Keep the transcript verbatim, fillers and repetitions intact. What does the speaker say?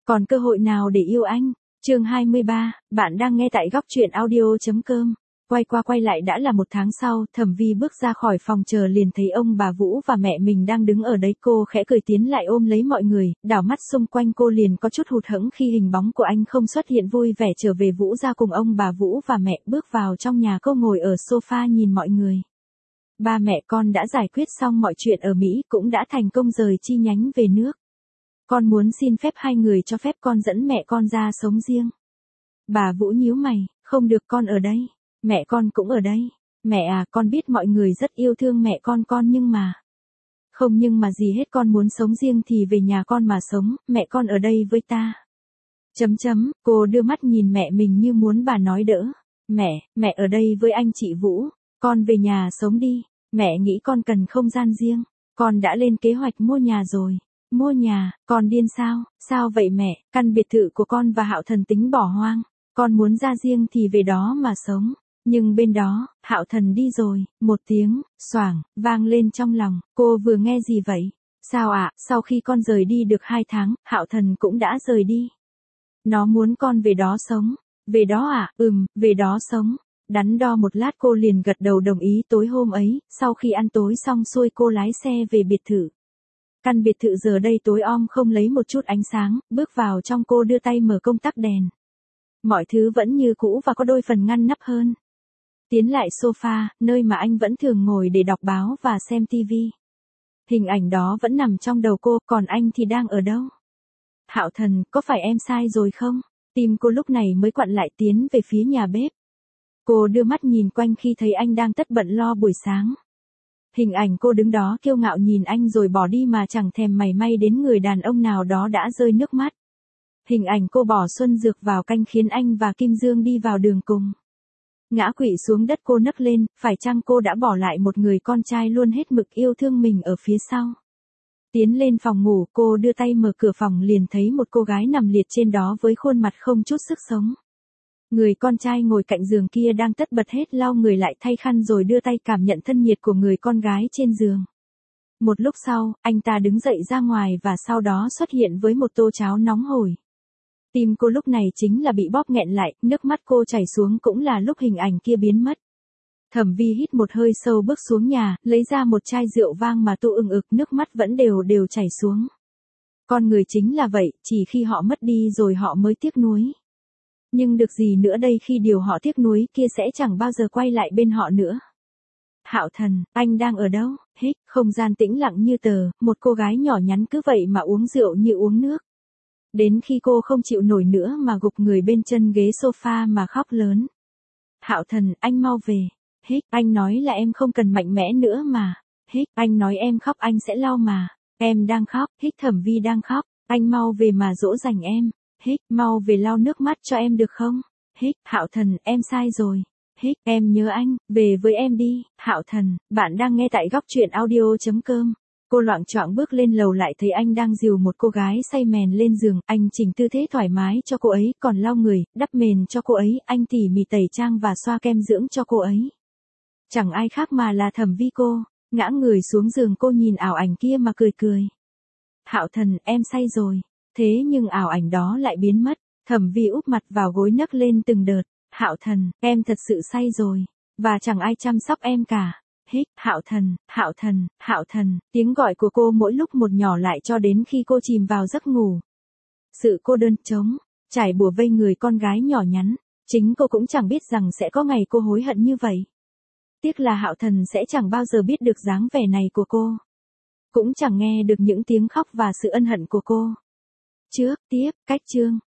Còn cơ hội nào để yêu anh? Chương hai mươi ba, bạn đang nghe tại góc truyện audio chấm com. Quay qua quay lại đã là một tháng sau, Thẩm Vi bước ra khỏi phòng chờ liền thấy ông bà Vũ và mẹ mình đang đứng ở đấy. Cô khẽ cười tiến lại ôm lấy mọi người, đảo mắt xung quanh cô liền có chút hụt hẫng khi hình bóng của anh không xuất hiện. Vui vẻ trở về, Vũ ra cùng ông bà Vũ và mẹ bước vào trong nhà. Cô ngồi ở sofa nhìn mọi người. Ba mẹ con đã giải quyết xong mọi chuyện ở Mỹ, cũng đã thành công rời chi nhánh về nước. Con muốn xin phép hai người cho phép con dẫn mẹ con ra sống riêng. Bà Vũ nhíu mày, không được, con ở đây. Mẹ con cũng ở đây. Mẹ à, con biết mọi người rất yêu thương mẹ con con nhưng mà... Không nhưng mà gì hết, con muốn sống riêng thì về nhà con mà sống, mẹ con ở đây với ta. Chấm chấm, cô đưa mắt nhìn mẹ mình như muốn bà nói đỡ. Mẹ, mẹ ở đây với anh chị Vũ, con về nhà sống đi. Mẹ nghĩ con cần không gian riêng, con đã lên kế hoạch mua nhà rồi. Mua nhà, con điên sao, sao vậy mẹ, căn biệt thự của con và Hạo Thần tính bỏ hoang, con muốn ra riêng thì về đó mà sống, nhưng bên đó, Hạo Thần đi rồi, một tiếng, xoảng, vang lên trong lòng, cô vừa nghe gì vậy? Sao ạ, à, sau khi con rời đi được hai tháng, Hạo Thần cũng đã rời đi. Nó muốn con về đó sống, về đó à, ừm, về đó sống. Đắn đo một lát cô liền gật đầu đồng ý. Tối hôm ấy, sau khi ăn tối xong xuôi cô lái xe về biệt thự. Căn biệt thự giờ đây tối om không lấy một chút ánh sáng, bước vào trong cô đưa tay mở công tắc đèn. Mọi thứ vẫn như cũ và có đôi phần ngăn nắp hơn. Tiến lại sofa, nơi mà anh vẫn thường ngồi để đọc báo và xem tivi. Hình ảnh đó vẫn nằm trong đầu cô, còn anh thì đang ở đâu? Hạo Thần, có phải em sai rồi không? Tim cô lúc này mới quặn lại tiến về phía nhà bếp. Cô đưa mắt nhìn quanh khi thấy anh đang tất bận lo buổi sáng. Hình ảnh cô đứng đó kiêu ngạo nhìn anh rồi bỏ đi mà chẳng thèm mảy may đến người đàn ông nào đó đã rơi nước mắt. Hình ảnh cô bỏ Xuân Dược vào canh khiến anh và Kim Dương đi vào đường cùng. Ngã quỵ xuống đất cô nấc lên, phải chăng cô đã bỏ lại một người con trai luôn hết mực yêu thương mình ở phía sau. Tiến lên phòng ngủ, cô đưa tay mở cửa phòng liền thấy một cô gái nằm liệt trên đó với khuôn mặt không chút sức sống. Người con trai ngồi cạnh giường kia đang tất bật hết lau người lại thay khăn rồi đưa tay cảm nhận thân nhiệt của người con gái trên giường. Một lúc sau, anh ta đứng dậy ra ngoài và sau đó xuất hiện với một tô cháo nóng hổi. Tim cô lúc này chính là bị bóp nghẹn lại, nước mắt cô chảy xuống cũng là lúc hình ảnh kia biến mất. Thẩm Vi hít một hơi sâu bước xuống nhà, lấy ra một chai rượu vang mà tu ưng ực, nước mắt vẫn đều đều chảy xuống. Con người chính là vậy, chỉ khi họ mất đi rồi họ mới tiếc nuối. Nhưng được gì nữa đây khi điều họ tiếc nuối kia sẽ chẳng bao giờ quay lại bên họ nữa. Hạo Thần, anh đang ở đâu? Hít, không gian tĩnh lặng như tờ, một cô gái nhỏ nhắn cứ vậy mà uống rượu như uống nước. Đến khi cô không chịu nổi nữa mà gục người bên chân ghế sofa mà khóc lớn. Hạo Thần, anh mau về. Hít, anh nói là em không cần mạnh mẽ nữa mà. Hít, anh nói em khóc anh sẽ lau mà. Em đang khóc, hít, Thẩm Vi đang khóc, anh mau về mà dỗ dành em. Hít, mau về lau nước mắt cho em được không? Hít, Hạo Thần, em sai rồi. Hít, em nhớ anh, về với em đi. Hạo Thần, bạn đang nghe tại góc truyện audio chấm com. Cô loạng choạng bước lên lầu lại thấy anh đang dìu một cô gái say mèn lên giường, anh chỉnh tư thế thoải mái cho cô ấy, còn lau người, đắp mền cho cô ấy, anh tỉ mỉ tẩy trang và xoa kem dưỡng cho cô ấy. Chẳng ai khác mà là Thẩm Vi. Cô ngã người xuống giường, cô nhìn ảo ảnh kia mà cười cười. Hạo Thần, em say rồi. Thế nhưng ảo ảnh đó lại biến mất. Thẩm Vi úp mặt vào gối nấc lên từng đợt. Hạo Thần, em thật sự say rồi, và chẳng ai chăm sóc em cả. Hít, Hạo Thần, Hạo Thần, Hạo Thần, tiếng gọi của cô mỗi lúc một nhỏ lại cho đến khi cô chìm vào giấc ngủ. Sự cô đơn trống trải bủa vây người con gái nhỏ nhắn, chính cô cũng chẳng biết rằng sẽ có ngày cô hối hận như vậy. Tiếc là Hạo Thần sẽ chẳng bao giờ biết được dáng vẻ này của cô, cũng chẳng nghe được những tiếng khóc và sự ân hận của cô. Trước, tiếp, cách chương.